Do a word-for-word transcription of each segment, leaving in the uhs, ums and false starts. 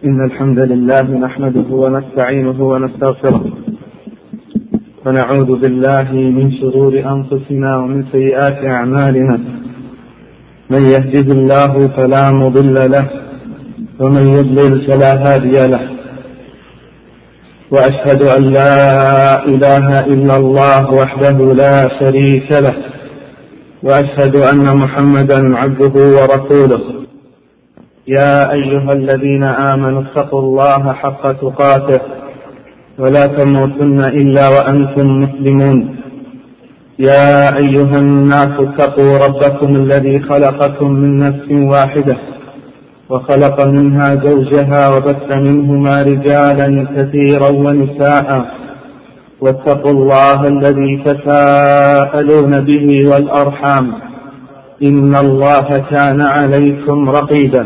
إن الحمد لله نحمده ونستعينه ونستغفره ونعوذ بالله من شرور أنفسنا ومن سيئات أعمالنا. من يهده الله فلا مضل له ومن يضلل فلا هادي له، وأشهد أن لا إله إلا الله وحده لا شريك له، وأشهد أن محمدا عبده ورسوله. يا أيها الذين آمنوا اتقوا الله حق تقاته ولا تموتن إلا وأنتم مسلمون. يا أيها الناس اتقوا ربكم الذي خلقكم من نفس واحدة وخلق منها زوجها وبث منهما رجالا كثيرا ونساء، واتقوا الله الذي تساءلون به والأرحام إن الله كان عليكم رقيبا.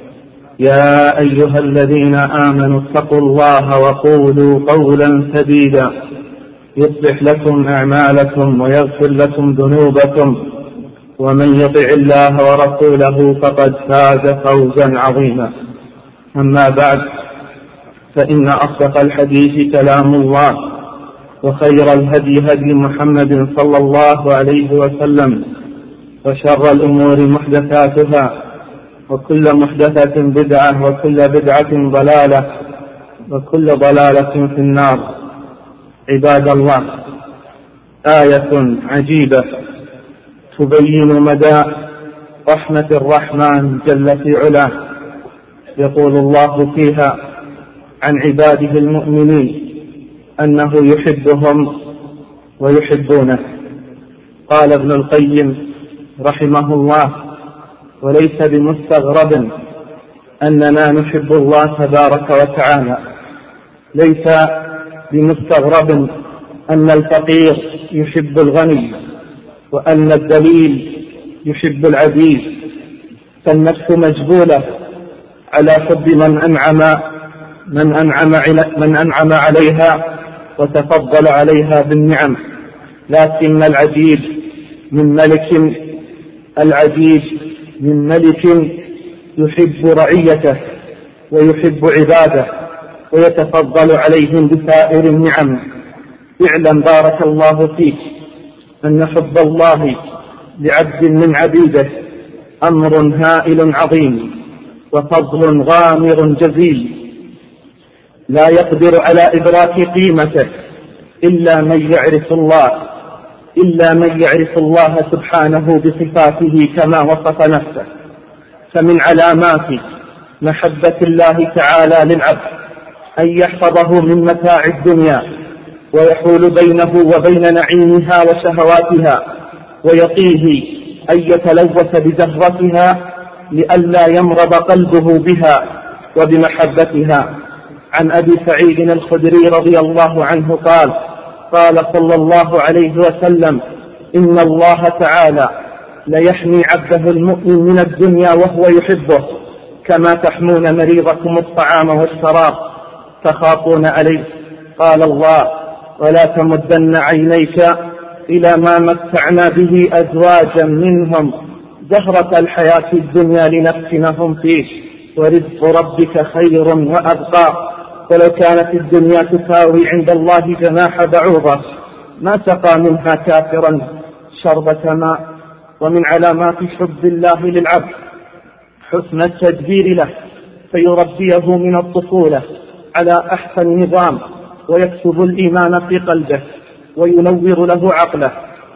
يا أيها الذين آمنوا اتقوا الله وقولوا قولا سديدا يصلح لكم أعمالكم ويغفر لكم ذنوبكم، ومن يطع الله ورسوله فقد فاز فوزا عظيما. أما بعد، فإن أصدق الحديث كلام الله، وخير الهدي هدي محمد صلى الله عليه وسلم، وشر الأمور محدثاتها، وكل محدثة بدعة، وكل بدعة ضلالة، وكل ضلالة في النار. عباد الله، آية عجيبة تبين مدى رحمة الرحمن جل في علاه. يقول الله فيها عن عباده المؤمنين أنه يحبهم ويحبونه. قال ابن القيم رحمه الله: وليس بمستغرب أننا نحب الله تبارك وتعالى. ليس بمستغرب أن الفقير يحب الغني، وأن الذليل يحب العزيز، فالنفس مجبولة على حب من أنعم من أنعم من أنعم عليها وتفضل عليها بالنعم. لكن العجيب من ملك العجيب من ملك يحب رعيته ويحب عباده ويتفضل عليهم بسائر النعم. اعلم بارك الله فيك أن حب الله لعبد من عبيده أمر هائل عظيم وفضل غامر جزيل، لا يقدر على إدراك قيمته إلا من يعرف الله إلا من يعرف الله سبحانه بصفاته كما وصف نفسه. فمن علامات محبة الله تعالى للعبد أن يحفظه من متاع الدنيا ويحول بينه وبين نعيمها وشهواتها، ويقيه أن يتلوث بزهرتها لئلا يمرض قلبه بها وبمحبتها. عن أبي سعيد الخدري رضي الله عنه قال: قال صلى الله عليه وسلم: إن الله تعالى ليحمي عبده المؤمن من الدنيا وهو يحبه، كما تحمون مريضكم الطعام والشراب تخافون عليه. قال الله: ولا تمدن عينيك إلى ما متعنا به أزواجا منهم زهرة الحياة الدنيا لنفتنهم فيه، ورزق ربك خير وأبقى. ولو كانت الدنيا تساوي عند الله جناح بعوضة ما سقى منها كافرا شربة ماء. ومن علامات حب الله للعبد حسن التدبير له، فيربيه من الطفولة على أحسن نظام، ويكتب الإيمان في قلبه، وينور له عقله،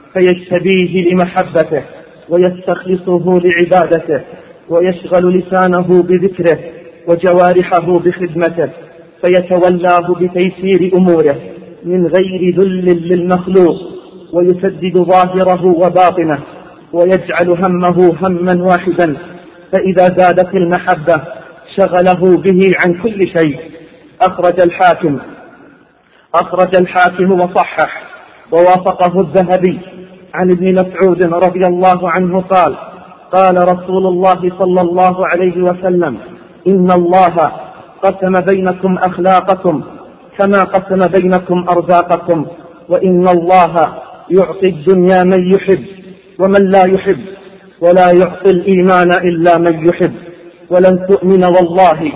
فيجتبيه لمحبته ويستخلصه لعبادته، ويشغل لسانه بذكره وجوارحه بخدمته، فيتولاه بتيسير أموره من غير ذل للمخلوق، ويسدد ظاهره وباطنه، ويجعل همه هما واحدا. فإذا زادت المحبة شغله به عن كل شيء. أخرج الحاكم أخرج الحاكم وصحح ووافقه الذهبي عن ابن مسعود رضي الله عنه قال: قال رسول الله صلى الله عليه وسلم: إن الله قسم بينكم أخلاقكم كما قسم بينكم أرزاقكم، وإن الله يعطي الدنيا من يحب ومن لا يحب، ولا يعطي الإيمان إلا من يحب. ولن تؤمن والله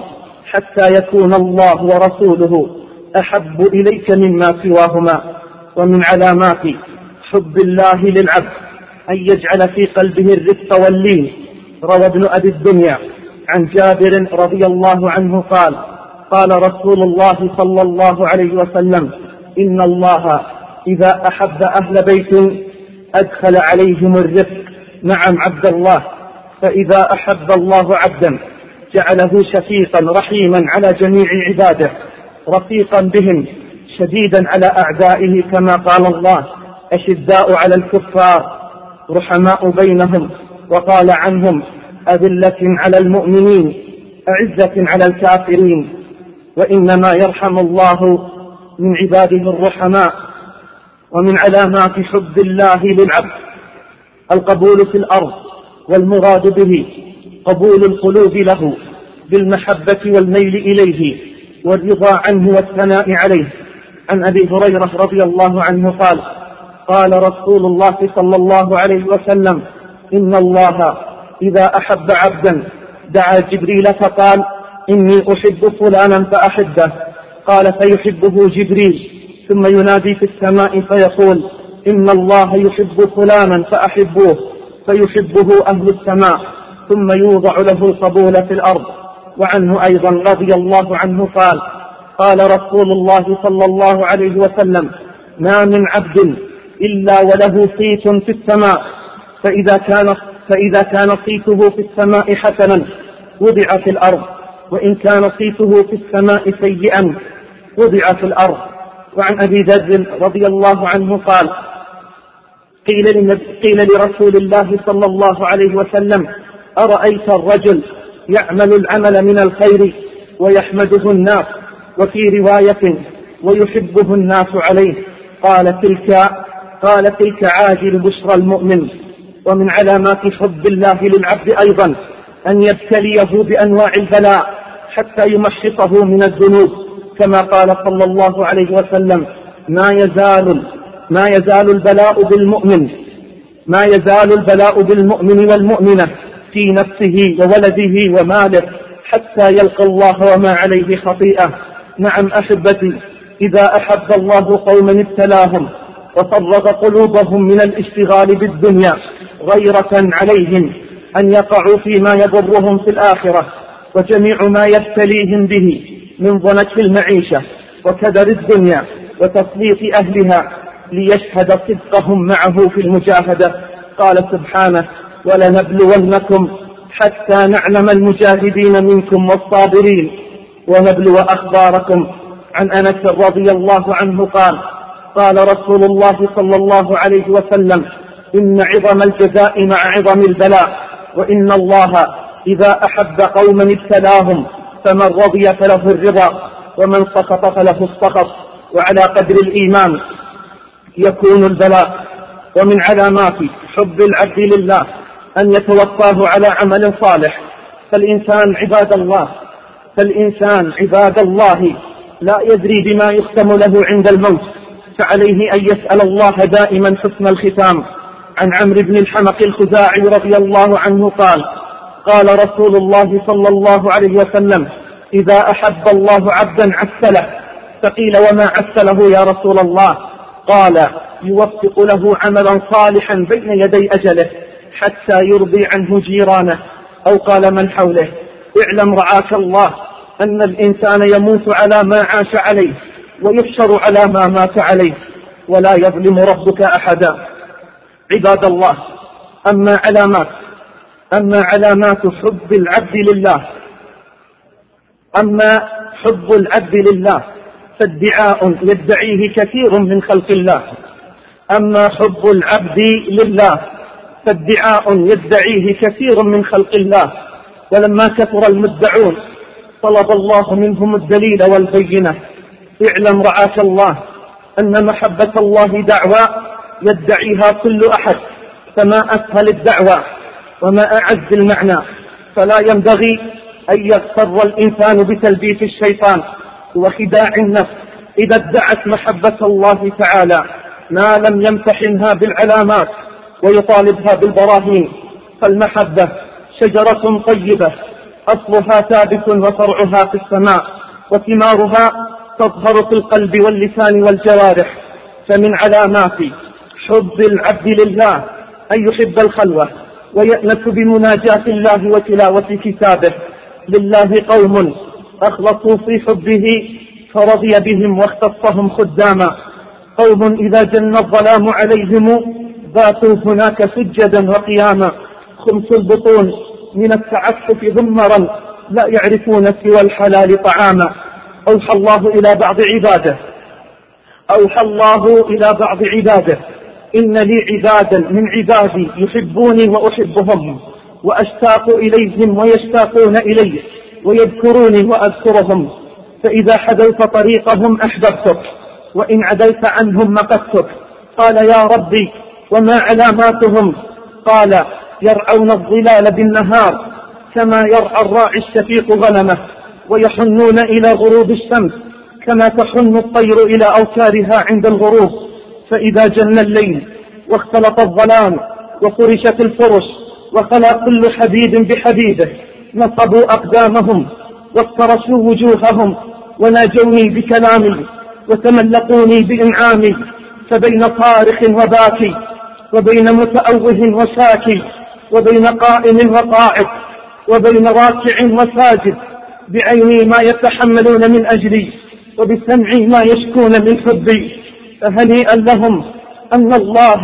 حتى يكون الله ورسوله أحب إليك مما سواهما. ومن علامات حب الله للعبد أن يجعل في قلبه الرفق واللين. روى ابن أبي الدنيا عن جابر رضي الله عنه قال: قال رسول الله صلى الله عليه وسلم: إن الله إذا أحب أهل بيت أدخل عليهم الرفق. نعم عبد الله، فإذا أحب الله عبدا جعله شفيقا رحيما على جميع عباده، رفيقا بهم شديدا على أعدائه، كما قال الله: أشداء على الكفار رحماء بينهم. وقال عنهم: أذلة على المؤمنين أعزة على الكافرين. وإنما يرحم الله من عباده الرحماء. ومن علامات حب الله للعبد القبول في الأرض، والمراد به قبول القلوب له بالمحبة والميل إليه والرضا عنه والثناء عليه. عن أبي هريرة رضي الله عنه قال: قال رسول الله صلى الله عليه وسلم: إن الله إذا أحب عبدا دعا جبريل فقال: إني أحب فلانا فأحبه. قال: فيحبه جبريل، ثم ينادي في السماء فيقول: إن الله يحب فلانا فأحبوه، فيحبه أهل السماء، ثم يوضع له القبول في الأرض. وعنه أيضا رضي الله عنه قال: قال رسول الله صلى الله عليه وسلم: ما من عبد إلا وله صيت في السماء، فإذا كان, فإذا كان صيته في السماء حسنا وضع في الأرض، وإن كان صيته في السماء سيئا وضع في الأرض. وعن أبي ذر رضي الله عنه قال: قيل, قيل لرسول الله صلى الله عليه وسلم: أرأيت الرجل يعمل العمل من الخير ويحمده الناس، وفي رواية ويحبه الناس عليه؟ قال: تلك قال تلك عاجل بشرى المؤمن. ومن علامات حب الله للعبد أيضا أن يبتليه بأنواع البلاء حتى يمحصه من الذنوب، كما قال صلى الله عليه وسلم: ما يزال ما يزال البلاء بالمؤمن ما يزال البلاء بالمؤمن والمؤمنة في نفسه وولده وماله حتى يلقى الله وما عليه خطيئة. نعم أحبتي، إذا أحب الله قوما ابتلاهم وفرغ قلوبهم من الاشتغال بالدنيا غيرة عليهم أن يقعوا فيما يضرهم في الآخرة، وجميع ما يبتليهم به من ضنك المعيشة وكدر الدنيا وتسليط أهلها ليشهد صدقهم معه في المجاهدة. قال سبحانه: ولنبلونكم حتى نعلم المجاهدين منكم والصابرين ونبلو أخباركم. عن أنس رضي الله عنه قال: قال رسول الله صلى الله عليه وسلم: إن عظم الجزاء مع عظم البلاء، وإن الله إذا أحب قوما ابتلاهم، فمن رضي فله الرضا ومن سخط فله السخط، وعلى قدر الإيمان يكون البلاء. ومن علامات حب العبد لله أن يتوفاه على عمل صالح. فالإنسان عباد الله فالإنسان عباد الله لا يدري بما يختم له عند الموت، فعليه أن يسأل الله دائما حسن الختام. عن عمرو بن الحمق الخزاعي رضي الله عنه قال: قال رسول الله صلى الله عليه وسلم: إذا أحب الله عبدا عسله. فقيل: وما عسله يا رسول الله؟ قال: يوفق له عملا صالحا بين يدي أجله حتى يرضي عنه جيرانه، أو قال من حوله: اعلم رعاك الله أن الإنسان يموت على ما عاش عليه ويحشر على ما مات عليه، ولا يظلم ربك أحدا. عباد الله، أما علامات أما علامات حب العبد لله أما حب العبد لله فادعاء يدعيه كثير من خلق الله أما حب العبد لله فادعاء يدعيه كثير من خلق الله. ولما كثر المدعون طلب الله منهم الدليل والبينة. اعلم رعاك الله أن محبة الله دعوى يدعيها كل أحد، فما أسهل الدعوى وما أعز المعنى. فلا ينبغي أن يغتر الإنسان بتلبيس الشيطان وخداع النفس إذا ادعت محبة الله تعالى ما لم يمتحنها بالعلامات ويطالبها بالبراهين. فالمحبة شجرة طيبة أصلها ثابت وفرعها في السماء، وثمارها تظهر في القلب واللسان والجوارح. فمن علامات حب العبد لله أن يحب الخلوة ويأنس بمناجاة الله وتلاوة كتابه. لله قوم أخلصوا في حبه فرضي بهم واختصهم خداما، قوم إذا جن الظلام عليهم باتوا هناك سجدا وقياما، خمس البطون من التعفف ذمرا لا يعرفون سوى الحلال طعاما. أوحى الله إلى بعض عباده أوحى الله إلى بعض عباده إن لي عبادا من عبادي يحبوني وأحبهم، وأشتاق إليهم ويشتاقون إلي، ويذكروني وأذكرهم، فإذا حدوت طريقهم أحببتك وإن عدلت عنهم مقتك. قال يا ربي وما علاماتهم؟ قال يرعون الظلال بالنهار كما يرعى الراعي الشفيق غنمه، ويحنون إلى غروب الشمس كما تحن الطير إلى أوتارها عند الغروب. فإذا جن الليل واختلط الظلام وفرشت الفرش وخلا كل حبيب بحبيبه، نصبوا أقدامهم وافترشوا وجوههم وناجوني بكلامي وتملقوني بإنعامي. فبين صارخ وباكي وبين متأوه وشاكي وبين قائم وقاعد وبين راكع وساجد، بعيني ما يتحملون من أجلي وبسمعي ما يشكون من حبي. فهنيئا لهم أن الله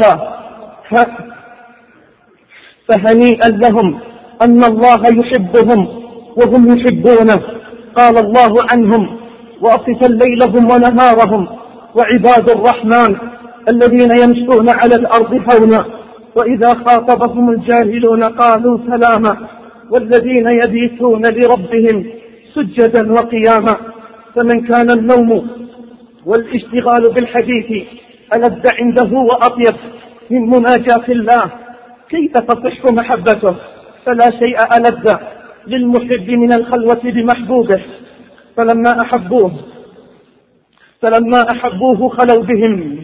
فهنيئا لهم أن الله يحبهم وهم يحبونه. قال الله عنهم واصفا ليلهم ونهارهم: وعباد الرحمن الذين يمشون على الأرض هونا وإذا خاطبهم الجاهلون قالوا سلاما، والذين يبيتون لربهم سجدا وقياما. فمن كان النوم والاشتغال بالحديث ألذ عنده وأطيب من مناجاة الله، كيف تصح محبته؟ فلا شيء ألذ للمحب من الخلوة بمحبوبه. فلما أحبوه فلما أحبوه خلوا بهم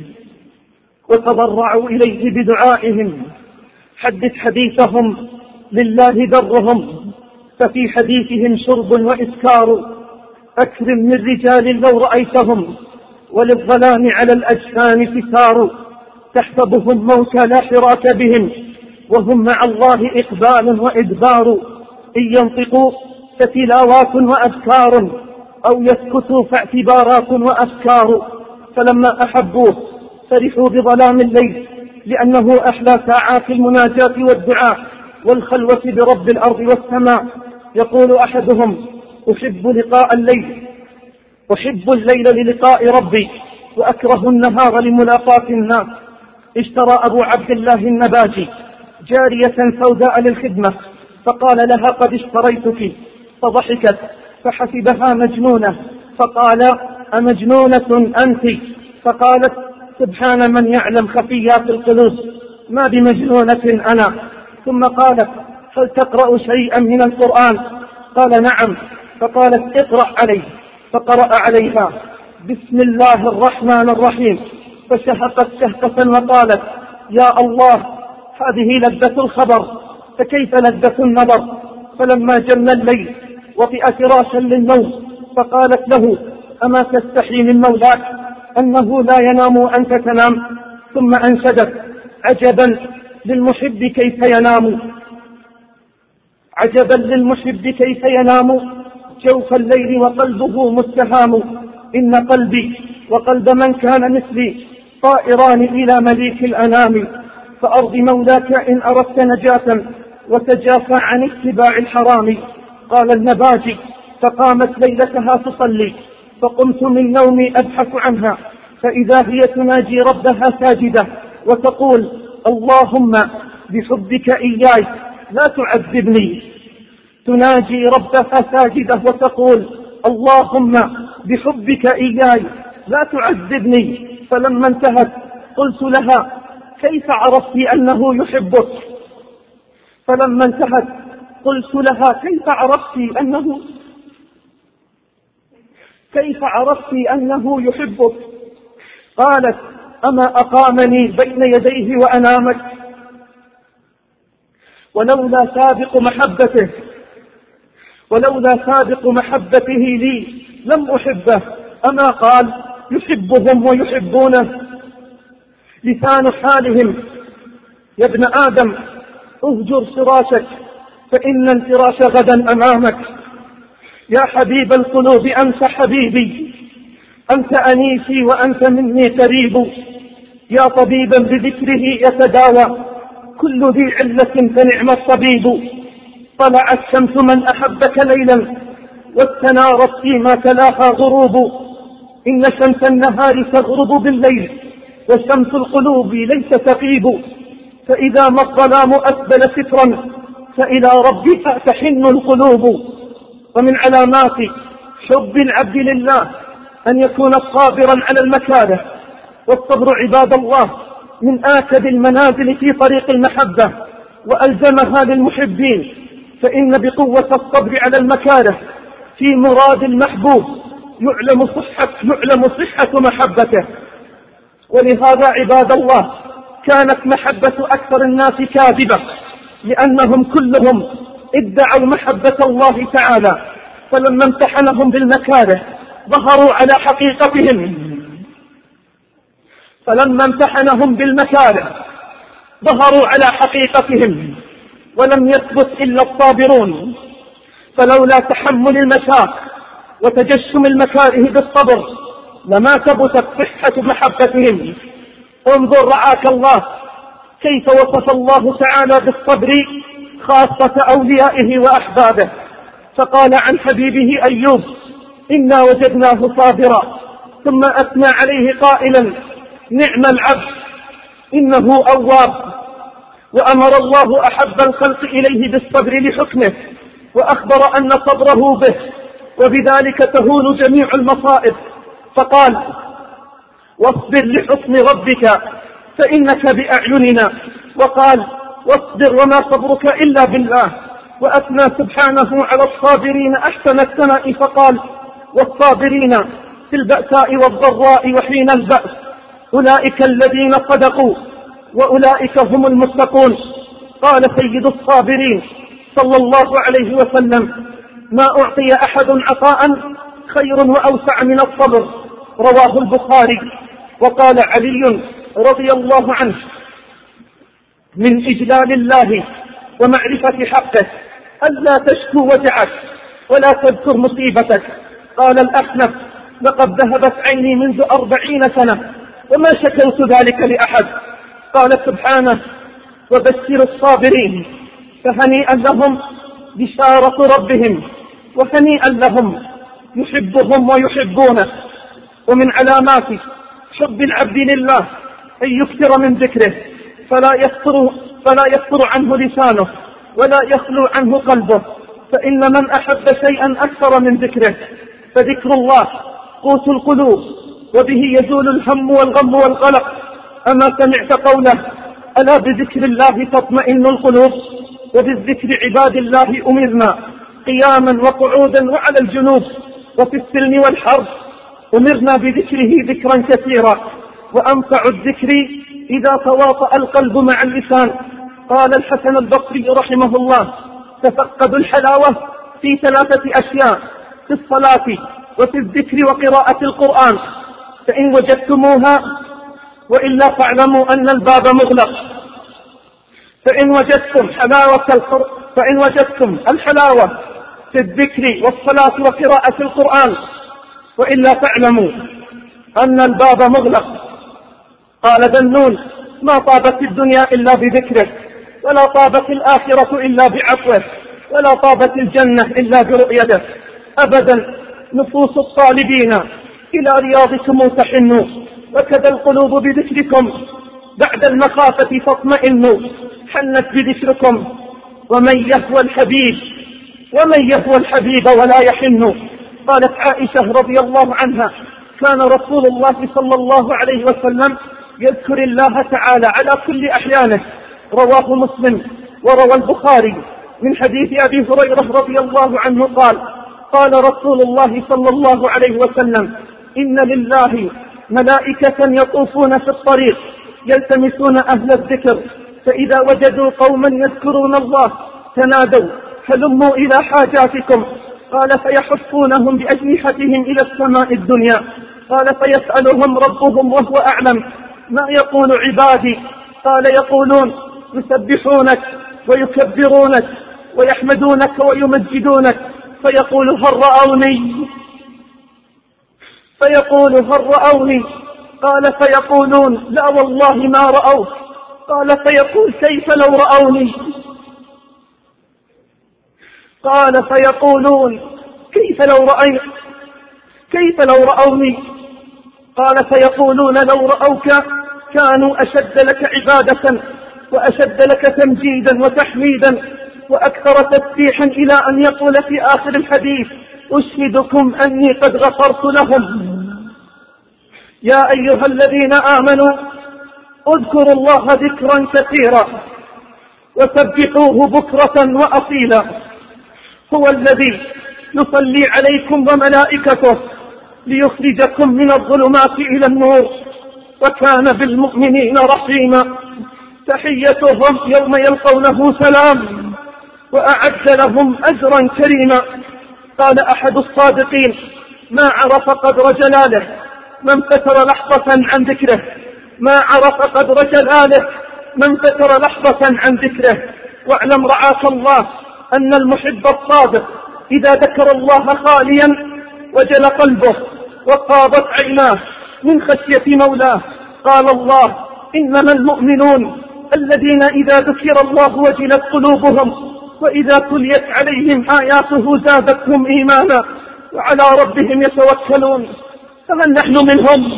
وتضرعوا إليه بدعائهم. حدث حديثهم لله درهم، ففي حديثهم شرب وإسكار. أكرم من رجال لو رأيتهم، وللظلام على الأجفان فتار. تحسبهم موتى لا حراك بهم، وهم مع الله إقبال وإدبار. إن ينطقوا فتلاوات وأذكار، أو يسكتوا فاعتبارات وأفكار. فلما أحبوه فرحوا بظلام الليل، لأنه أحلى ساعات المناجاة والدعاء والخلوة برب الأرض والسماء. يقول أحدهم: أحب لقاء الليل أحب الليل للقاء ربي، وأكره النهار لملاقاة الناس. اشترى أبو عبد الله النباجي جارية سوداء للخدمة، فقال لها: قد اشتريتك. فضحكت فحسبها مجنونة، فقال: أمجنونة أنت؟ فقالت: سبحان من يعلم خفيات القلوب، ما بمجنونة أنا. ثم قالت: هل تقرأ شيئا من القرآن؟ قال: نعم. فقالت: اقرأ علي. فقرأ عليها: بسم الله الرحمن الرحيم. فشهقت شهقة وقالت: يا الله، هذه لذة الخبر، فكيف لذة النظر؟ فلما جن الليل وطئ فراشا للنوم، فقالت له: أما تستحي من مولاك أنه لا ينام وأنت تنام؟ ثم أنشدت: عجبا للمحب كيف ينام عجبا للمحب كيف ينام جوف الليل وقلبه مستهام. إن قلبي وقلب من كان مثلي طائران إلى مليك الأنام. فأرض مولاك إن أردت نجاة، وتجافى عن اتباع الحرام. قال النباجي: فقامت ليلتها تصلي، فقمت من نومي أبحث عنها، فإذا هي تناجي ربها ساجدة وتقول: اللهم بحبك إياي لا تعذبني. تناجي ربها ساجدة وتقول: اللهم بحبك إياي لا تعذبني. فلما انتهت قلت لها: كيف عرفت أنه يحبك؟ فلما انتهت قلت لها: كيف عرفت أنه كيف عرفت أنه يحبك؟ قالت: أما أقامني بين يديه وأنامك؟ ولولا سابق محبته ولولا سابق محبته لي لم أحبه. أما قال يحبهم ويحبونه. لسان حالهم يا ابن آدم اهجر فراشك فإن الفراش غدا أمامك. يا حبيب القلوب أنت حبيبي، أنت أنيسي وأنت مني قريب. يا طبيبا بذكره يتداوى كل ذي علة فنعم الطبيب. طلعت شمس من أحبك ليلا واستنارت فيما تلاها غروب. إن شمس النهار تغرب بالليل وشمس القلوب ليس تغيب. فإذا ما الظلام أسبل سترا فإلى ربك تحن القلوب. ومن علامات حب العبد لله أن يكون صابرا على المكاره. والصبر عباد الله من آكد المنازل في طريق المحبة وألزمها للمحبين، فإن بقوة الصبر على المكاره في مراد المحبوب يعلم صحة, يعلم صحة محبته. ولهذا عباد الله كانت محبة أكثر الناس كاذبة، لأنهم كلهم ادعوا محبة الله تعالى، فلما امتحنهم بالمكاره ظهروا على حقيقتهم فلما امتحنهم بالمكاره ظهروا على حقيقتهم ولم يثبت إلا الصابرون. فلولا تحمل المشاق وتجشم المكاره بالصبر لما ثبتت صحة محبتهم. انظر رعاك الله كيف وصف الله تعالى بالصبر خاصة أوليائه وأحبابه، فقال عن حبيبه أيوب إنا وجدناه صابرا، ثم أثنى عليه قائلا نعم العبد إنه أواب. وأمر الله أحب الخلق إليه بالصبر لحكمه، وأخبر أن صبره به وبذلك تهون جميع المصائب، فقال واصبر لحكم ربك فإنك بأعيننا، وقال واصبر وما صبرك إلا بالله. وأثنى سبحانه على الصابرين أحسن الثناء فقال والصابرين في البأساء والضراء وحين البأس أولئك الذين صدقوا وأولئك هم المتقون. قال سيد الصابرين صلى الله عليه وسلم ما أعطي أحد عطاء خير وأوسع من الصبر، رواه البخاري. وقال علي رضي الله عنه من إجلال الله ومعرفة حقه ألا تشكو وجعك ولا تذكر مصيبتك. قال الأحنف لقد ذهبت عيني منذ أربعين سنة وما شكوت ذلك لأحد. قال سبحانه وبشر الصابرين فهنيئا لهم بشارة ربهم وهنيئا لهم يحبهم ويحبونه. ومن علامات حب العبد لله أن يكثر من ذكره فلا يفتر, فلا يفتر عنه لسانه ولا يخلو عنه قلبه، فإن من أحب شيئا أكثر من ذكره فذكر الله قوت القلوب وبه يزول الهم والغم والقلق. أما سمعت قوله ألا بذكر الله تطمئن القلوب؟ وبالذكر عباد الله أمرنا قياما وقعودا وعلى الجنوب وفي السلم والحرب أمرنا بذكره ذكرا كثيرا. وأنفع الذكر إذا تواطأ القلب مع اللسان. قال الحسن البصري رحمه الله تفقدوا الحلاوة في ثلاثة أشياء في الصلاة وفي الذكر وقراءة القرآن فإن وجدتموها وإلا فاعلموا أن الباب مغلق. فإن وجدتم حلاوة القر... فإن وجدتم الحلاوة في الذكر والصلاة وقراءة القرآن وإلا فاعلموا أن الباب مغلق. قال ذنون ما طابت الدنيا إلا بذكره ولا طابت الآخرة إلا بعفوه ولا طابت الجنة إلا برؤيته. أبدا نفوس الطالبين إلى رياضكم تحنوا وكذا القلوب بذكركم بعد المخافة تطمئن حنت بذكركم. ومن يهوى الحبيب ومن يهوى الحبيب ولا يحن. قالت عائشة رضي الله عنها كان رسول الله صلى الله عليه وسلم يذكر الله تعالى على كل أحيانه، رواه مسلم وروى البخاري من حديث أبي هريرة رضي الله عنه قال قال رسول الله صلى الله عليه وسلم إن لله ملائكة يطوفون في الطريق يلتمسون أهل الذكر فإذا وجدوا قوما يذكرون الله تنادوا هلموا إلى حاجاتكم. قال فيحفونهم بأجنحتهم إلى السماء الدنيا. قال فيسألهم ربهم وهو أعلم ما يقول عبادي. قال يقولون يسبحونك ويكبرونك ويحمدونك ويمجدونك. فيقول هل رأوني فيقول هل رأوني قال فيقولون لا والله ما رأوك. قال فيقول كيف لو رأوني. قال فيقولون كيف لو رأيت كيف لو رأوني. قال فيقولون لو رأوك كانوا أشد لك عبادة وأشد لك تمجيدا وتحميدا وأكثر تسبيحا، إلى أن يقول في آخر الحديث أشهدكم أني قد غفرت لهم. يا أيها الذين آمنوا اذكروا الله ذكرا كثيرا وسبحوه بكرة وأصيلا. هو الذي يصلي عليكم وملائكته ليخرجكم من الظلمات إلى النور وكان بالمؤمنين رحيما. تحيتهم يوم يلقونه سلام وأعد لهم أجرا كريما. قال أحد الصادقين ما عرف قدر جلاله من فتر لحظة عن ذكره. ما عرف قدر جلاله من فتر لحظة عن ذكره. واعلم رعاك الله أن المحب الصادق إذا ذكر الله خاليا وجل قلبه وقاضت عيناه من خشية مولاه. قال الله إنما المؤمنون الذين إذا ذكر الله وجلت قلوبهم وإذا تليت عليهم آياته زادتهم إيمانا وعلى ربهم يتوكلون. فهل نحن منهم؟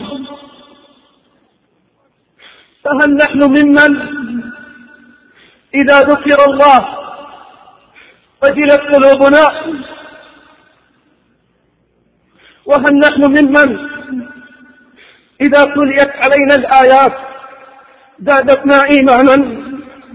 فهل نحن ممن إذا ذكر الله وجلت قلوبنا؟ وهل نحن ممن إذا تليت علينا الآيات زادتنا إيمانا؟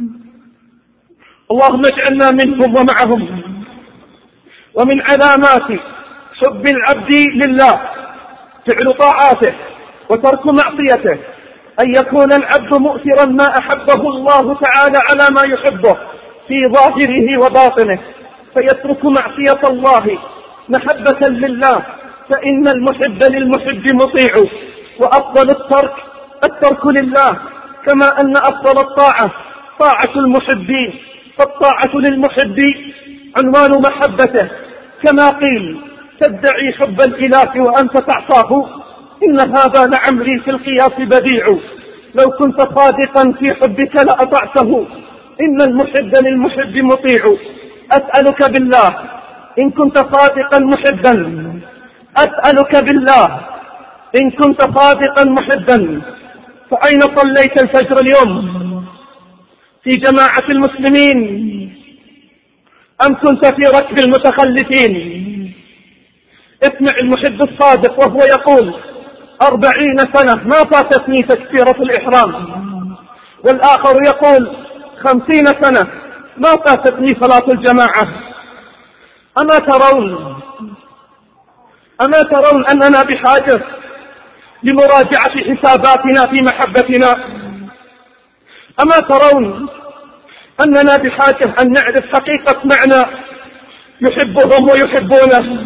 اللهم اجعلنا منهم ومعهم. ومن علامات حب العبد لله فعل طاعاته وترك معصيته، أن يكون العبد مؤثرا ما أحبه الله تعالى على ما يحبه في ظاهره وباطنه، فيترك معصية الله محبة لله، فإن المحب للمحب مطيع. وأفضل الترك الترك لله، كما أن أفضل الطاعة طاعة المحبين، فالطاعة للمحب عنوان محبته. كما قيل تدعي حب الإله وأنت تعصاه، إن هذا لعمري في القياس بديع. لو كنت صادقا في حبك لأطعته، إن المحب للمحب مطيع. أسألك بالله إن كنت صادقا محبا، أسألك بالله إن كنت صادقا محبا، فأين صليت الفجر اليوم؟ في جماعة المسلمين أم كنت في ركب المتخلفين؟ اسمع المحب الصادق وهو يقول أربعين سنة ما فاتتني تكبيرة الإحرام، والآخر يقول خمسين سنة ما فاتتني صلاة الجماعة. أما ترون أما ترون أننا بحاجة لمراجعة حساباتنا في محبتنا؟ أما ترون أننا بحاجة أن نعرف حقيقة معنى يحبهم ويحبونه؟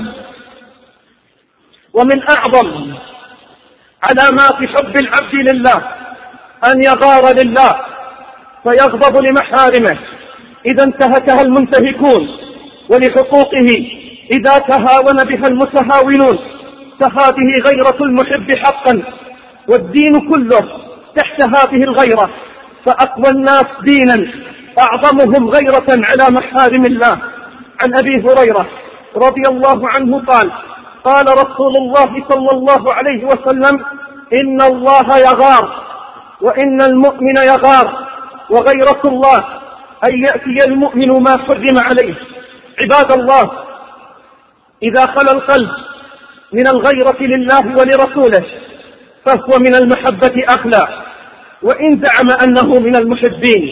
ومن أعظم علامات حب العبد لله أن يغار لله فيغضب لمحارمه إذا انتهكها المنتهكون، ولحقوقه إذا تهاون بها المتهاونون. فهذه غيرة المحب حقا، والدين كله تحت هذه الغيرة. فأقوى الناس دينا أعظمهم غيرة على محارم الله. عن أبي هريرة رضي الله عنه قال قال رسول الله صلى الله عليه وسلم إن الله يغار وإن المؤمن يغار، وغيرة الله أن يأتي المؤمن ما حرم عليه. عباد الله، إذا خلا القلب من الغيرة لله ولرسوله فهو من المحبة أخلى، وإن زعم أنه من المحبين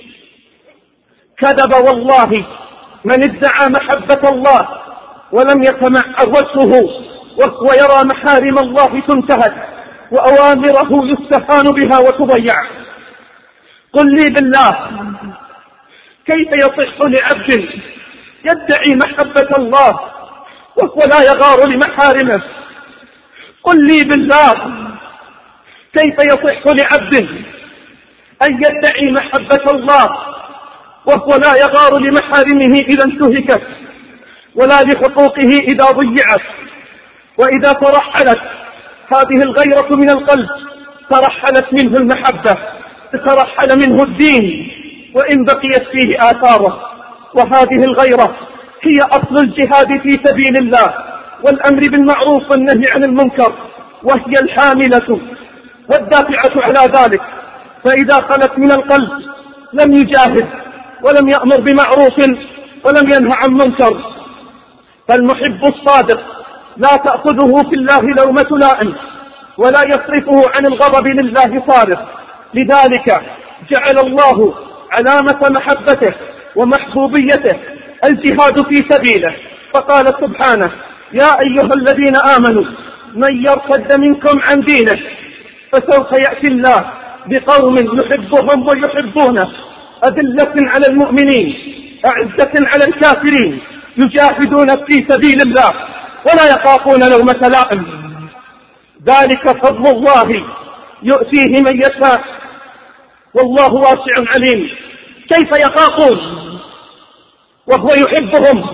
كذب والله من ادعى محبة الله ولم يتمعر وجهه وهو يرى محارم الله تنتهك وأوامره يستهان بها وتضيع. قل لي بالله كيف يصح لعبد يدعي محبة الله وهو لا يغار لمحارمه. قل لي بالله، كيف يصح لعبد أن يدعي محبة الله وهو لا يغار لمحارمه إذا انتهكت، ولا لحقوقه إذا ضيعت؟ وإذا ترحلت هذه الغيرة من القلب ترحلت منه المحبة، ترحل منه الدين وإن بقيت فيه آثاره. وهذه الغيرة هي أصل الجهاد في سبيل الله والأمر بالمعروف والنهي عن المنكر، وهي الحاملة والدافعة على ذلك. فإذا خلت من القلب لم يجاهد ولم يأمر بمعروف ولم ينهى عن منكر. فالمحب الصادق لا تأخذه في الله لومة لائم، ولا يصرفه عن الغضب لله صارف. لذلك جعل الله علامة محبته ومحبوبيته الجهاد في سبيله، فقال سبحانه: يا أيها الذين آمنوا من يرتد منكم عن دينه فسوف يأتي الله بقوم يحبهم ويحبونه أذلة على المؤمنين أعزة على الكافرين يجاهدون في سبيل الله ولا يخافون لومة لائم. ذلك فضل الله يؤتيه من يشاء والله واسع عليم. كيف يخافون وهو يحبهم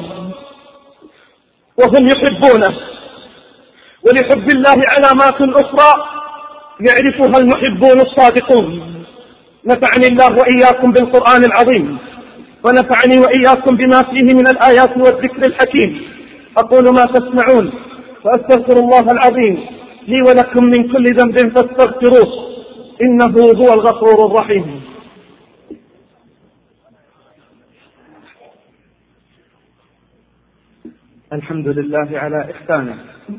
وهم يحبونه؟ ولحب الله علامات أخرى يعرفها المحبون الصادقون. نفعني الله وإياكم بالقرآن العظيم، ونفعني وإياكم بما فيه من الآيات والذكر الحكيم. أقول ما تسمعون وأستغفر الله العظيم لي ولكم من كل ذنب فاستغفروه إنه هو الغفور الرحيم. الحمد لله على إحسانه،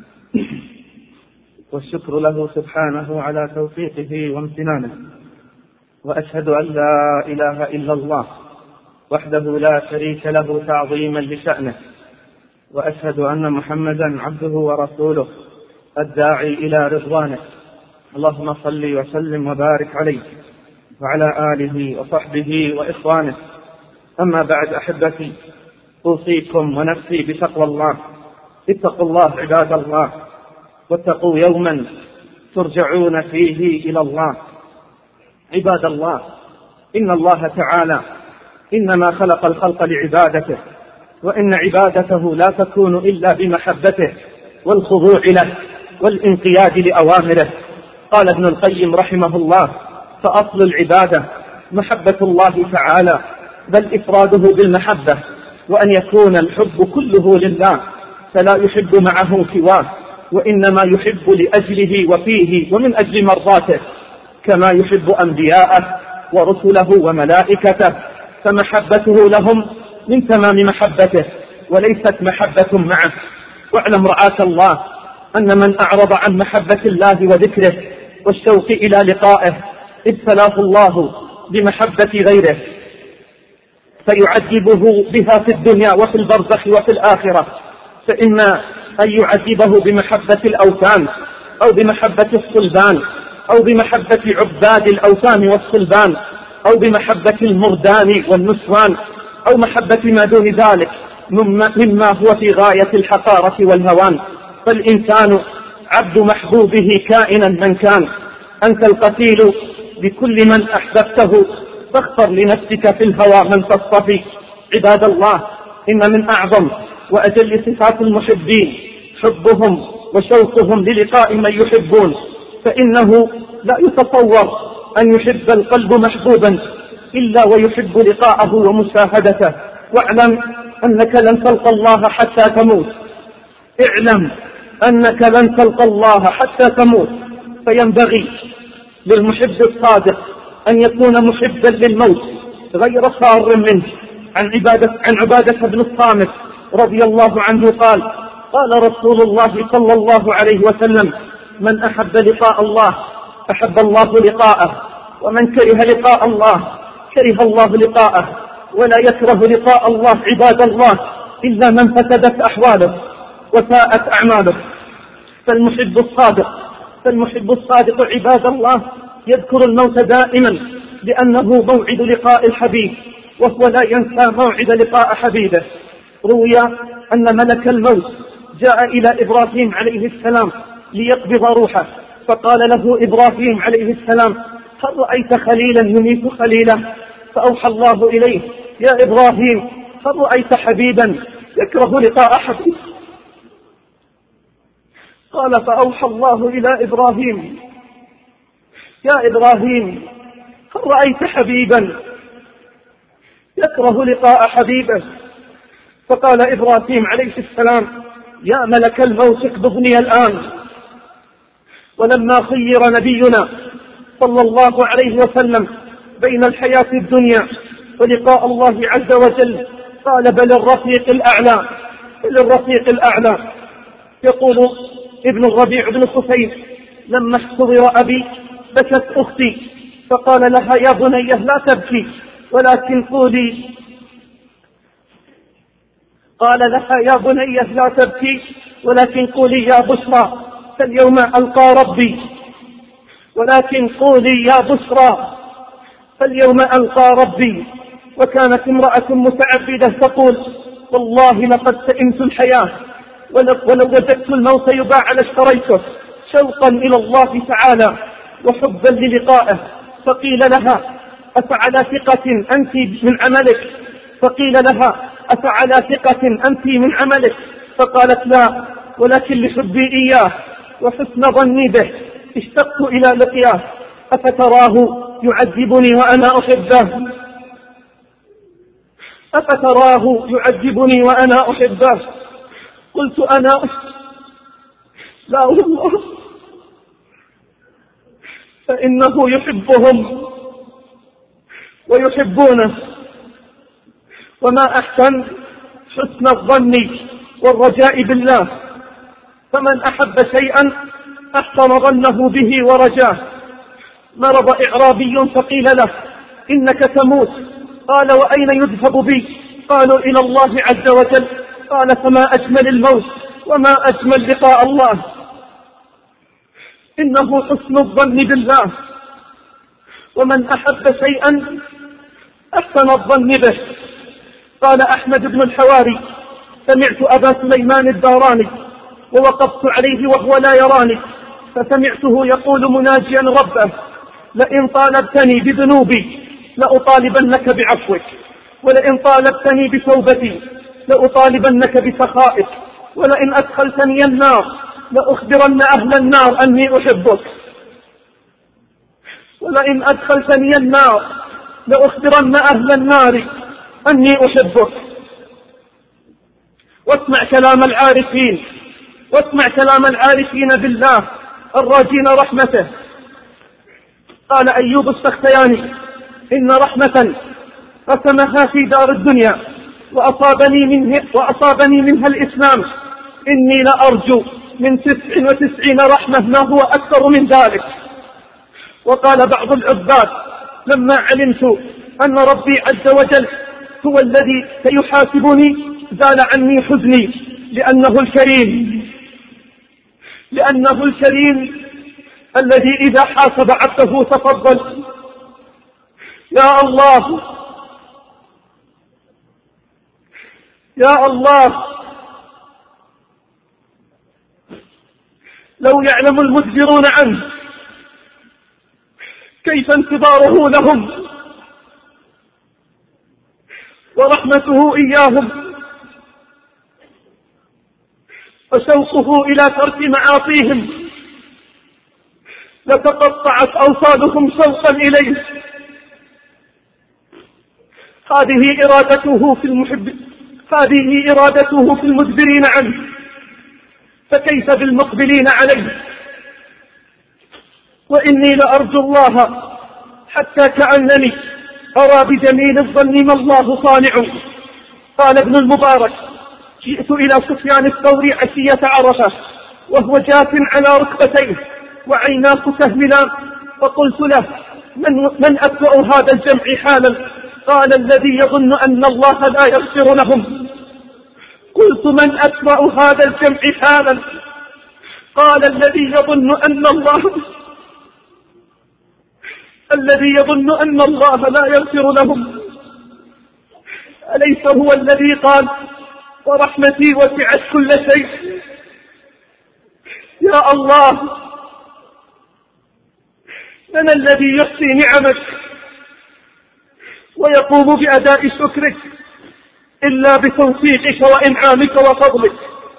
والشكر له سبحانه على توفيقه وامتنانه، وأشهد أن لا إله إلا الله وحده لا شريك له تعظيما لشأنه، وأشهد أن محمدا عبده ورسوله الداعي إلى رضوانه. اللهم صل وسلم وبارك عليه وعلى آله وصحبه وإخوانه. أما بعد، أحبتي، أوصيكم ونفسي بتقوى الله. اتقوا الله عباد الله، واتقوا يوما ترجعون فيه إلى الله. عباد الله، إن الله تعالى إنما خلق الخلق لعبادته، وإن عبادته لا تكون إلا بمحبته والخضوع له والانقياد لأوامره. قال ابن القيم رحمه الله: فأصل العبادة محبة الله تعالى، بل إفراده بالمحبة، وأن يكون الحب كله لله فلا يحب معه سواه، وإنما يحب لأجله وفيه ومن أجل مرضاته، كما يحب أنبياءه ورسله وملائكته، فمحبته لهم من تمام محبته وليست محبة معه. واعلم رعاك الله أن من أعرض عن محبة الله وذكره والشوق إلى لقائه ابتلاه الله بمحبة غيره فيعذبه بها في الدنيا وفي البرزخ وفي الآخرة. فإما أن يعذبه بمحبة الأوثان أو بمحبة الصلبان أو بمحبة عباد الأوثان والصلبان أو بمحبة المردان والنسوان أو محبة ما دون ذلك مما هو في غاية الحقارة والهوان. فالإنسان عبد محبوبه كائنا من كان. أنت القتيل بكل من أحببته، فاختر لنفسك في الهوى من تصطفي. عباد الله، إن من أعظم وأجل صفات المحبين حبهم وشوقهم للقاء من يحبون، فإنه لا يتصور أن يحب القلب محبوبا إلا ويحب لقاءه ومشاهدته. واعلم أنك لن تلقى الله حتى تموت. اعلم أنك لن تلقى الله حتى تموت. فينبغي للمحب الصادق أن يكون محبا للموت غير صار منه. عن عبادة, عن عبادة بن الصامت رضي الله عنه قال: قال رسول الله صلى الله عليه وسلم: من أحب لقاء الله أحب الله لقاءه، ومن كره لقاء الله كره الله لقاءه. ولا يكره لقاء الله عباد الله إلا من فسدت أحواله وساءت أعماله. فالمحب الصادق فالمحب الصادق عباد الله يذكر الموت دائما، لأنه موعد لقاء الحبيب، وهو لا ينسى موعد لقاء حبيبه. روي أن ملك الموت جاء إلى إبراهيم عليه السلام ليقبض روحه، فقال له إبراهيم عليه السلام: هل رأيت خليلا يميت خليله؟ فأوحى الله إليه: يا إبراهيم، هل رأيت حبيبا يكره لقاء حبيب؟ قال: فأوحى الله إلى إبراهيم: يا إبراهيم، هل رأيت حبيبا يكره لقاء حبيبه؟ فقال إبراهيم عليه السلام: يا ملك الموت، اقبضني الآن. ولما خير نبينا صلى الله عليه وسلم بين الحياة الدنيا ولقاء الله عز وجل قال: بل الرفيق الأعلى، بل الرفيق الأعلى. يقول ابن الربيع بن خثيم: لما احتضر أبي بكت أختي فقال لها: يا بني لا تبكي ولكن قولي قال لها: يا بني لا تبكي ولكن قولي يا بشرى فاليوم ألقى ربي، ولكن قولي يا بشرى فاليوم ألقى ربي. وكانت امرأة متعبدة تقول: والله لقد سئمت الحياة، ولو وجدت الموت يباع لاشتريته، شوقا إلى الله تعالى وحبا للقائه. فقيل لها: أفعلى ثقة أنت من عملك؟ فقيل لها: أفعلى ثقة أنت من عملك؟ فقالت: لا، ولكن لحبي إياه وحسن ظني به اشتقت إلى لقياه. أفتراه يعذبني وأنا أحبه؟ أفتراه يعذبني وأنا أحبه؟ قلت أنا: لا والله، فإنه يحبهم ويحبونه. وما أحسن حسن الظن والرجاء بالله، فمن أحب شيئا أحسن ظنه به ورجاه. مرض إعرابي فقيل له: إنك تموت. قال: وأين يذهب بي؟ قالوا: إلى الله عز وجل. قال: فما أجمل الموت وما أجمل لقاء الله. إنه حسن الظن بالله، ومن أحب شيئا أحسن الظن به. قال أحمد بن الحواري: سمعت أبا سليمان الداراني ووقفت عليه وهو لا يراني، فسمعته يقول مناجيا ربه: لئن طالبتني بذنوبي لأطالبنك بعفوك، ولئن طالبتني بتوبتي لأطالبنك بسخائك، ولئن أدخلتني النار لأخبرن أهل النار أني أحبك، ولئن أدخلتني النار لأخبرن أهل النار أني أحبك. واسمع كلام العارفين، واسمع كلام العارفين بالله الراجين رحمته. قال أيوب السختياني: إن رحمة قسمها في دار الدنيا وأصابني منه وأصابني منها الإسلام، إني لأرجو من تسع وتسعين رحمة ما هو أكثر من ذلك. وقال بعض العباد: لما علمت أن ربي عز وجل هو الذي سيحاسبني زال عني حزني، لأنه الكريم، لأنه الكريم الذي إذا حاسب عبده تفضل. يا الله، يا الله، لو يعلم المدبرون عنه كيف انتظاره لهم ورحمته إياهم وشوقه إلى ترك معاصيهم، لتقطعت أوصالهم شوقا إليه. هذه إرادته في المحب، هذه إرادته في المدبرين عنه، فكيف بالمقبلين عليه؟ وإني لأرجو الله حتى كأنني أرى بجميل الظن ما الله صانع. قال ابن المبارك: جئت إلى سفيان الثوري عشية عرفة وهو جاث على ركبتيه وعيناه تهملان، فقلت له: من, من أسوأ هذا الجمع حالا؟ قال: الذي يظن أن الله لا يغفر لهم. قلت: من أسوأ هذا الجمع حالا؟ قال: الذي يظن أن الله الذي يظن أن الله لا يغفر لهم. أليس هو الذي قال: ورحمتي وسعت كل شيء. يا الله، من الذي يحصي نعمك ويقوم بأداء شكرك إلا بتوفيقك وإنعامك وفضلك؟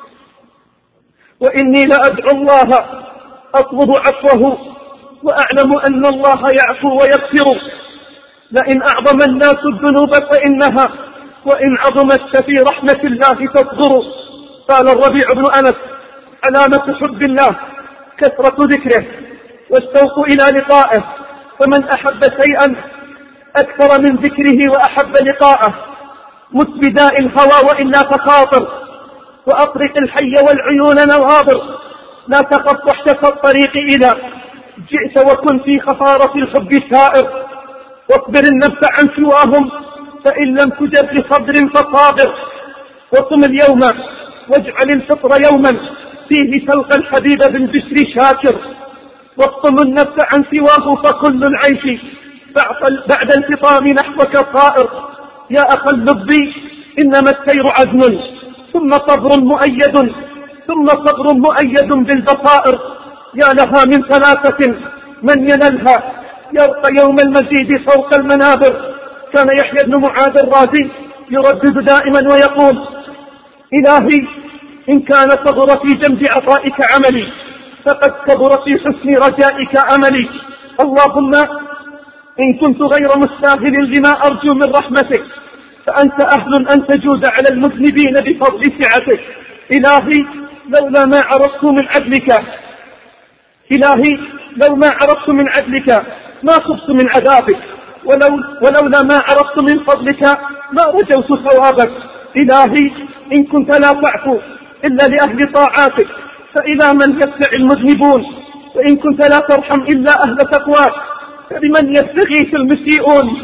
وإني لأدعو الله أطلب عفوه وأعلم أن الله يعفو ويغفر. لئن أعظم الناس الذنوب فإنها وإن عظمت ففي رحمة الله تصغر. قال الربيع بن أنس: علامة حب الله كثرة ذكره والشوق إلى لقائه، فمن أحب شيئا أكثر من ذكره وأحب لقاءه. مت بداء الهوى وإلا فخاطر، وأطرق الحي والعيون نواظر. لا تخف وحشة الطريق إذا جئت وكن في خفارة الحب سائر. واصبر النفس عن سواهم فإن لم تجد بصبر فصابر. وصم اليوم واجعل الفطر يوما فيه تلقى الحبيب بالبشر شاكر. واصم النفس عن سواه فكل العيش بعد الفطام نحوك طائر. يا أخا اللب إنما السير عزم ثم صبر مؤيد ثم صبر مؤيد بالبصائر. يا لها من ثلاثة من ينلها يرقى يوم المزيد فوق المنابر. كان يحيى بن معاذ الرازي يردد دائما ويقول: إلهي إن كان صبر في جنب عطائك عملي فقد كبر في حسن رجائك أملي. اللهم إن كنت غير مستاهل لما أرجو من رحمتك فأنت أهل أن تجود على المذنبين بفضل سعتك. إلهي لولا ما عرفت من عدلك إلهي لو ما عرفت من عدلك ما خفت من عذابك، ولو ولولا ما عرفت من فضلك ما رجوت ثوابك. إلهي إن كنت لا تعفو إلا لأهل طاعاتك فإلى من يتبع المذنبون، وإن كنت لا ترحم إلا أهل تقواك فلمن يستغيث المسيئون.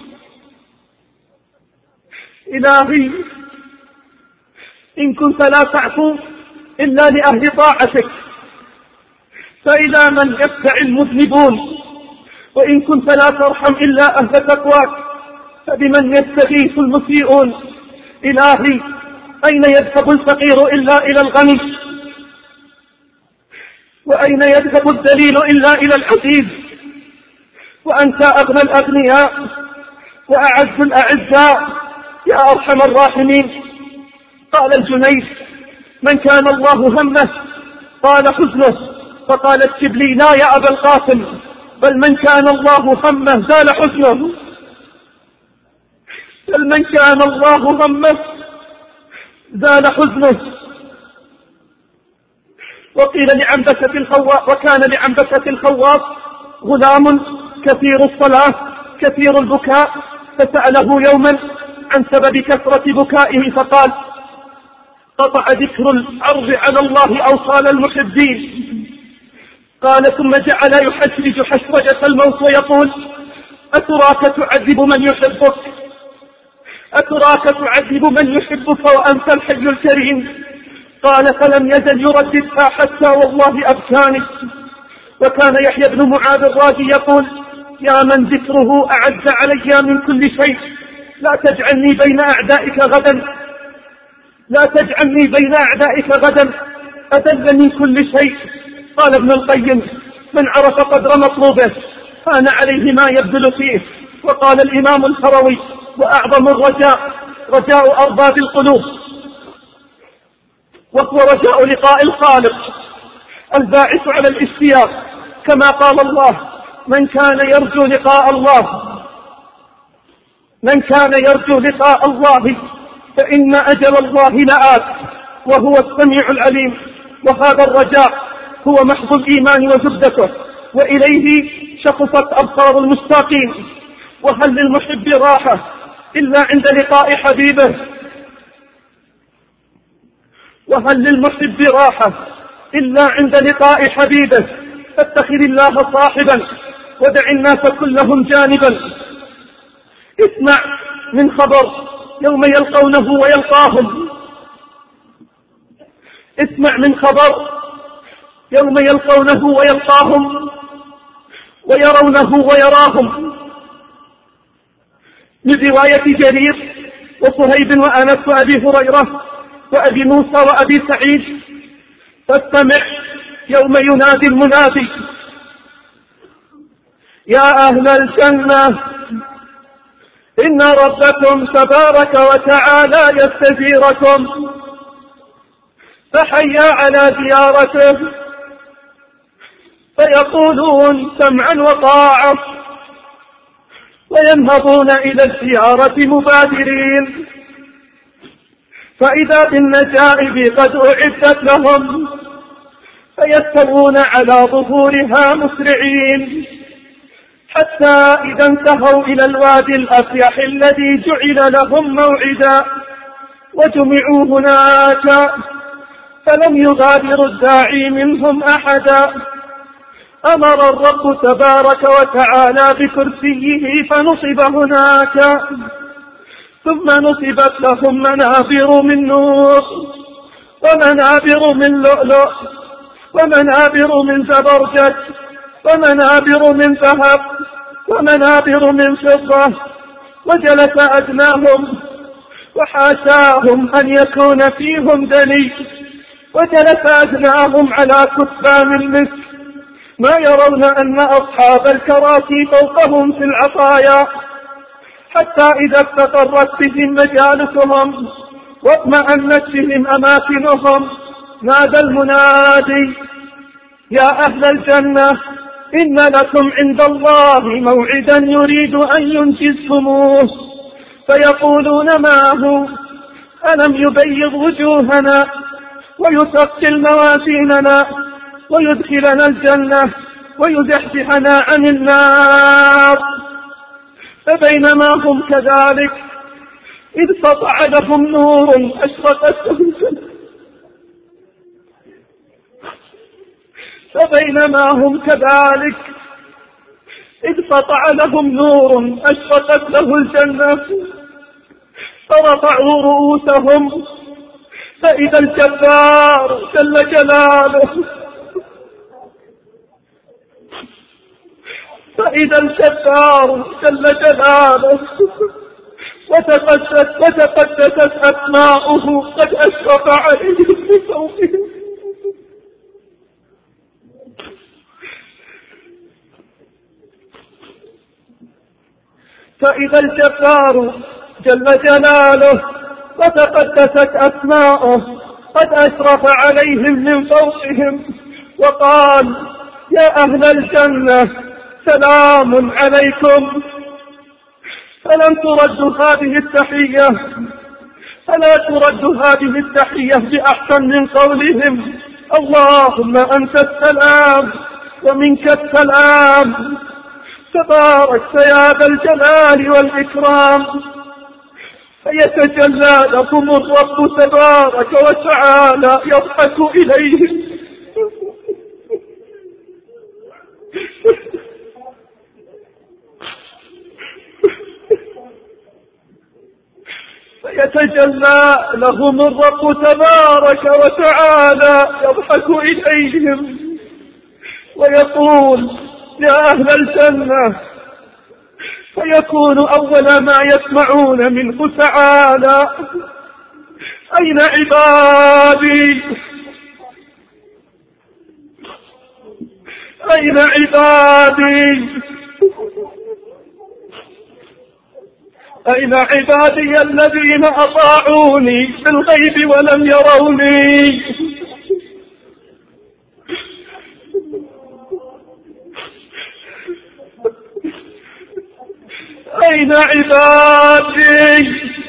إلهي إن كنت لا تعفو إلا لأهل طاعتك فإلى من يتبع المذنبون، وإن كنت لا ترحم إلا أهل تقواك فبمن يستغيث المسيئون. إلهي أين يذهب الفقير إلا إلى الغني، وأين يذهب الذليل إلا إلى العزيز، وأنت أغنى الأغنياء وأعز الأعزاء يا أرحم الراحمين. قال الجنيد: من كان الله همه قال حزنه، فقال الشبلي: لا يا أبا القاسم، بل من كان الله همه زال حزنه، بل من كان الله همه زال حزنه. وقيل لعنبسة الخواص وكان لعنبسة الخواص غلام كثير الصلاة كثير البكاء، فسأله يوما عن سبب كثرة بكائه فقال: قطع ذكر العرض على الله أوصال المحبين. قال: ثم جعل يحشرج حشرجة الموت ويقول: أتراك تعذب من يحبك أتراك تعذب من يحبك وأنت الحي الكريم. قال: فلم يزل يرددها حتى والله أبكاني. وكان يحيى بن معاذ الرازي يقول: يا من ذكره أعز علي من كل شيء، لا تجعلني بين أعدائك غدا لا تجعلني بين أعدائك غدا أذل من كل شيء. قال ابن القيم: من عرف قدر مطلوبه كان عليه ما يبذل فيه. وقال الإمام الفروي: وأعظم الرجاء رجاء أرباب القلوب، وهو رجاء لقاء الخالق الباعث على الاشتياق، كما قال الله: من كان يرجو لقاء الله من كان يرجو لقاء الله فإن أجل الله لآت وهو السميع العليم. وهذا الرجاء هو محض الإيمان وزبدته، وإليه شخصت أبصار المشتاقين. وهل للمحب راحة إلا عند لقاء حبيبه وهل للمحب راحة إلا عند لقاء حبيبه فاتخذ الله صاحبا ودع الناس كلهم جانبا. اسمع من خبر يوم يلقونه ويلقاهم اسمع من خبر يوم يلقونه ويلقاهم ويرونه ويراهم، من رواية جرير وصهيب وأنس وأبي هريرة وأبي موسى وأبي سعيد، فاستمع يوم ينادي المنادي: يا أهل الجنة إن ربكم تبارك وتعالى يستزيركم، فحيا على زيارته. فيقولون سمعا وطاعة، وينهضون إلى الزيارة مبادرين، فإذا بالنجائب قد أعدت لهم، فيستوون على ظهورها مسرعين، حتى إذا انتهوا إلى الوادي الأفيح الذي جعل لهم موعدا وجمعوا هناك، فلم يغادر الداعي منهم أحدا. أمر الرب تبارك وتعالى بكرسيه فنصب هناك، ثم نصبت لهم منابر من نور، ومنابر من لؤلؤ، ومنابر من زبرجد، ومنابر من ذهب، ومنابر من فضة. وجلس أدناهم، وحاشاهم أن يكون فيهم دني، وجلس أدناهم على كثبان المسك، ما يرون أن أصحاب الكراسي فوقهم في العطايا، حتى إذا استقرت بهم مجالسهم واطمأنت بهم أماكنهم، نادى المنادي: يا أهل الجنة إن لكم عند الله موعدا يريد أن ينجزكموه. فيقولون: ما هو؟ ألم يبيض وجوهنا ويثقل موازيننا ويدخلنا الجنة ويزحزحنا عن النار؟ فبينما هم كذلك إذ سطع لهم نور أشرقت له الجنة فبينما هم كذلك إذ سطع لهم نور أشرقت له الجنة، فرفعوا رؤوسهم فإذا الجبار جل جلاله فإذا الجبار جل جلاله وتقدست وتقدست أسماؤه قد أشرف عليهم بصوتهم. فإذا الجبار جل جلاله وتقدست أسماؤه قد أشرف عليهم من فوقهم، وقال: يا أهل الجنة سلام عليكم. فلم ترد هذه التحية فلا ترد هذه التحية بأحسن من قولهم: اللهم أنت السلام ومنك السلام، تباركت يا ذا الجلال والإكرام. فيتجلى لهم الرب تبارك وتعالى يضحك إليهم فيتجلى لهم الرب تبارك وتعالى يضحك إليهم ويقول: يا أهل الجنة. فيكون أول ما يسمعون منه تعالى: أين عبادي؟ أين عبادي؟ أين عبادي الذين أطاعوني بالغيب ولم يروني؟ أين عبادي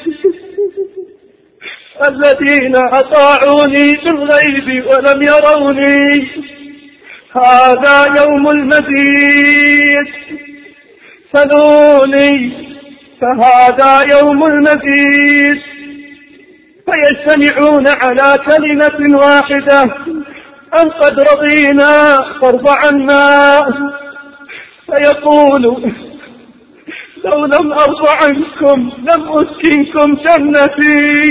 الذين أطاعوني بالغيب ولم يروني؟ هذا يوم المزيد، سلوني فهذا يوم المزيد. فيجتمعون على كلمة واحدة: أن قد رضينا فارض عنا. فيقول: لو لم أرض عنكم لم أسكنكم جنتي.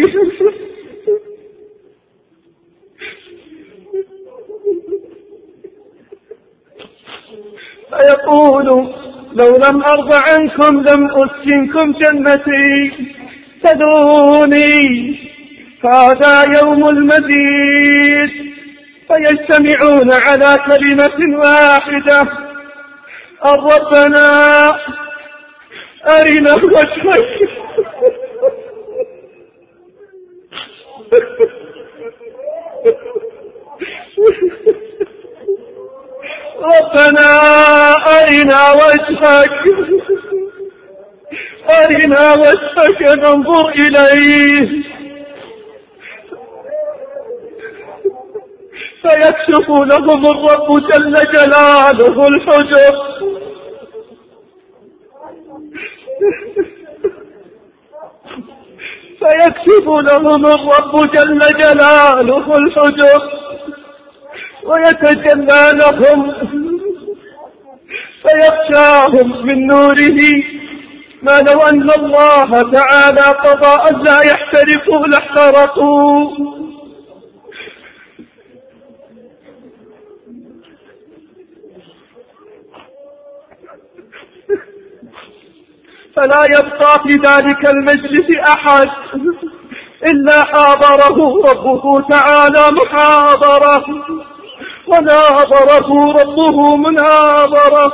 فيقول: لو لم أرض عنكم لم أسكنكم جنتي، سلوني هذا يوم المزيد، فيجتمعون على كلمة واحدة: ربنا أرنا وجهك ربنا أرنا وجهك أرنا وجهك ننظر إليه، فيكشف لهم الرب جل جلاله الحجب فيكشف لهم الرب جل جلاله الحجب ويتجلى لهم فيغشاهم من نوره ما لو أن الله تعالى قضى أن لا يحترقوا لاحترقوا. فلا يبقى في ذلك المجلس أحد إلا حاضره ربه تعالى محاضرة، وناظره ربه مناظرة،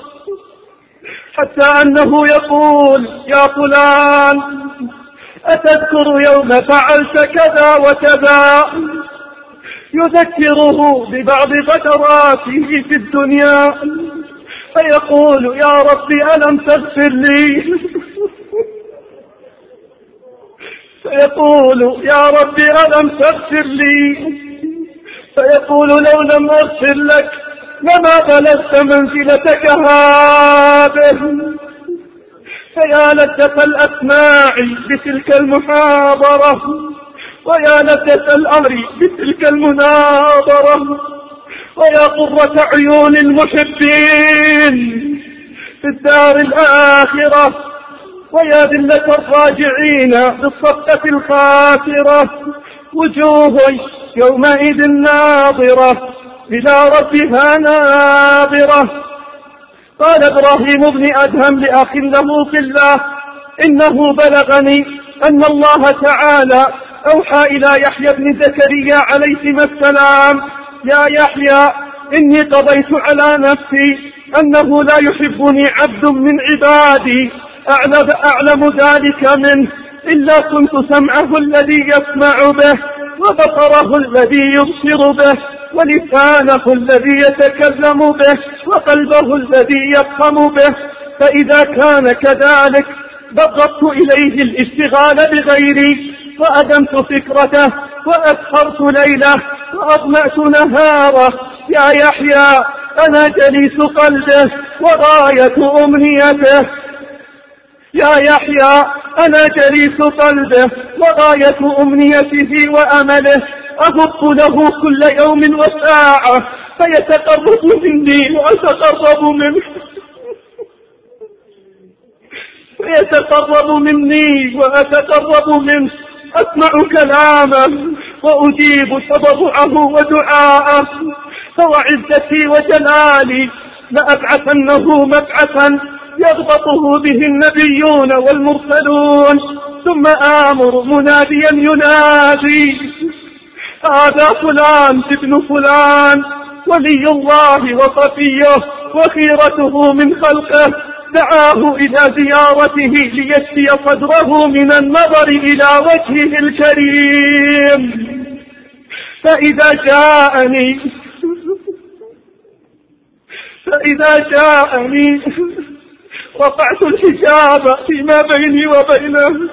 حتى أنه يقول: يا فلان أتذكر يوم فعلت كذا وكذا؟ يذكره ببعض فتراته في الدنيا، فيقول: يا ربي ألم تغفر لي؟ فيقول: يا ربي ألم تغفر لي؟ فيقول: لو لم أغفر لك لما بلغت منزلتك هذه. فيا لذة الأسماع بتلك المحاضرة، ويا لذة الأمر بتلك المناظرة، ويا قرة عيون المحبين في الدار الآخرة، ويا ذلة الراجعين بالصفقة الخاسرة. وجوه يومئذ ناظرة إلى ربها ناظرة. قال إبراهيم بن أدهم لأخ له في الله: إنه بلغني أن الله تعالى أوحى إلى يحيى بن زكريا عليهما السلام: يا يحيى إني قضيت على نفسي أنه لا يحبني عبد من عبادي أعلم, أعلم ذلك منه إلا كنت سمعه الذي يسمع به، وبصره الذي يبصر به، ولسانه الذي يتكلم به، وقلبه الذي يفهم به. فإذا كان كذلك بغضت إليه الاشتغال بغيري، وأدمت فكرته، وأسهرت ليله، وأضمأت نهاره. يا يحيى أنا جليس قلبه وغاية أمنيته يا يحيى أنا جليس قلبه وغاية أمنيته وأمله، أهب له كل يوم وساعة فيتقرب مني وأتقرب منه فيتقرب مني وأتقرب منه، أسمع كلامه وأجيب تضرعه ودعاءه. فوعزتي وجلالي لأبعثنه مبعثا يغبطه به النبيون والمرسلون، ثم آمر مناديا ينادي: هذا فلان ابن فلان ولي الله وصفيه وخيرته من خلقه، دعاه إلى زيارته ليشفي صدره من النظر إلى وجهه الكريم. فإذا جاءني فإذا جاءني رفعت الحجاب فيما بيني وبينه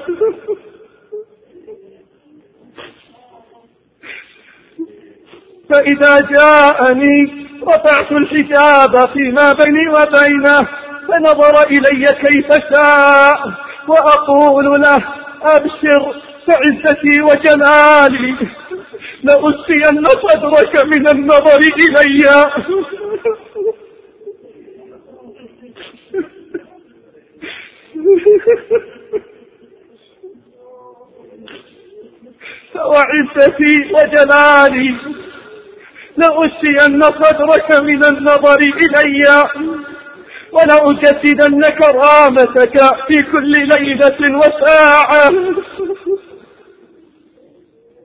فإذا جاءني رفعت الحجاب فيما بيني وبينه فنظر إلي كيف شاء، وأقول له: أبشر فعزتي وجلالي لأسقين صدرك من النظر إلي. فوعزتي وجلالي لأسقين صدرك من النظر إلي، ولأجددن كرامتك في كل ليلة وساعة.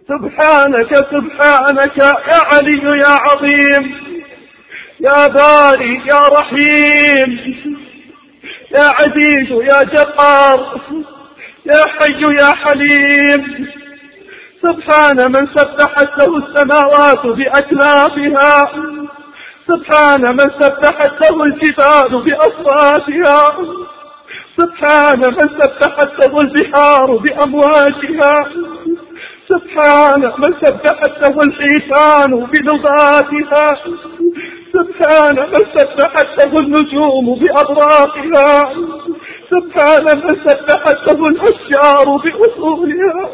سبحانك سبحانك يا علي يا عظيم، يا باري يا رحيم، يا عزيز يا جبار، يا حي يا حليم. سبحان من سبحت له السماوات بأكنافها، سبحان من سبحت له الجبال بأصواتها، سبحان من سبحت له البحار بأمواجها، سبحان من سبحت له الحيتان بلغاتها، سبحان من سبحت له النجوم بأبراقها، سبحان من سبحت له الأشجار بأصولها.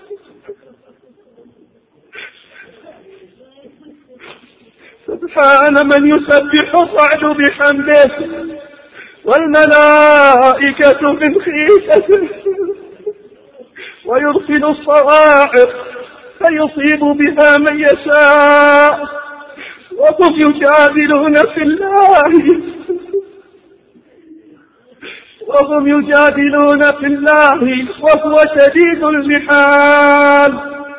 سبحان من يسبح الرعد بحمده والملائكة من خيفته، ويرسل الصواعق فيصيب بها من يشاء، وهم يجادلون في الله وهم يجادلون في الله وهو شديد المحال.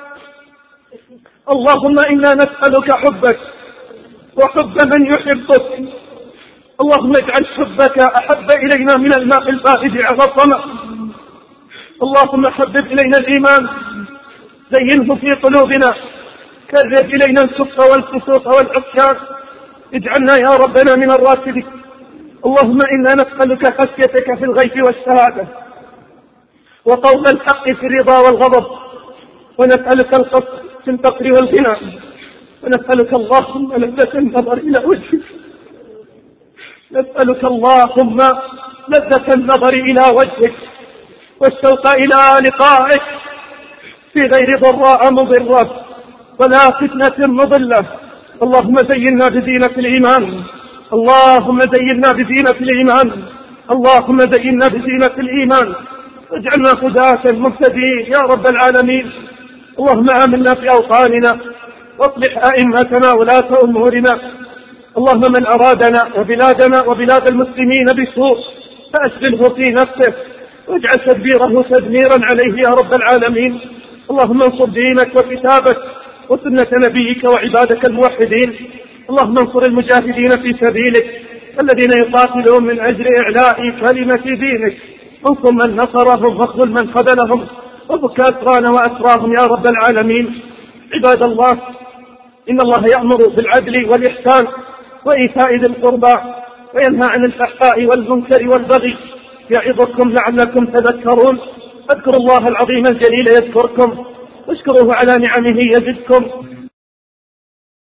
اللهم إنا نسألك حبك وحب من يحبك. اللهم اجعل حبك أحب إلينا من الماء البارد على الظمأ. اللهم حبب إلينا الإيمان، زينه في قلوبنا، كرر إلينا الكفر والفسوق والعصيان، اجعلنا يا ربنا من الراشدين. اللهم إنا نسألك خشيتك في الغيب والشهادة، وقول الحق في الرضا والغضب، ونسألك القصد في الفقر والغنى، ونسألك اللهم لذة النظر إلى وجهك، نسألك اللهم لذة النظر إلى وجهك والشوق إلى لقائك في غير ضراء مضرة ولا فتنة مضلة. اللهم زينا بزينة الإيمان، اللهم زينا بزينة الإيمان، اللهم زينا بزينة الإيمان، واجعلنا هداة مهتدين يا رب العالمين. اللهم آمنا في أوطاننا، واصلح أئمتنا ولاة أمورنا. اللهم من أرادنا وبلادنا وبلاد المسلمين بسوء فأشغله في نفسه، واجعل تدبيره تدميرا عليه يا رب العالمين. اللهم انصر دينك وكتابك وسنة نبيك وعبادك الموحدين. اللهم انصر المجاهدين في سبيلك الذين يقاتلون من أجل إعلاء كلمة دينك. انصر من نصرهم واخذل من خذلهم، وفك أسرانا وأسراهم يا رب العالمين. عباد الله، إن الله يأمر بالعدل والإحسان وإيتاء ذي القربى وينهى عن الفحشاء والمنكر والبغي، يعظكم لعلكم تذكرون. اذكروا الله العظيم الجليل يذكركم، واشكروه على نعمه يزدكم،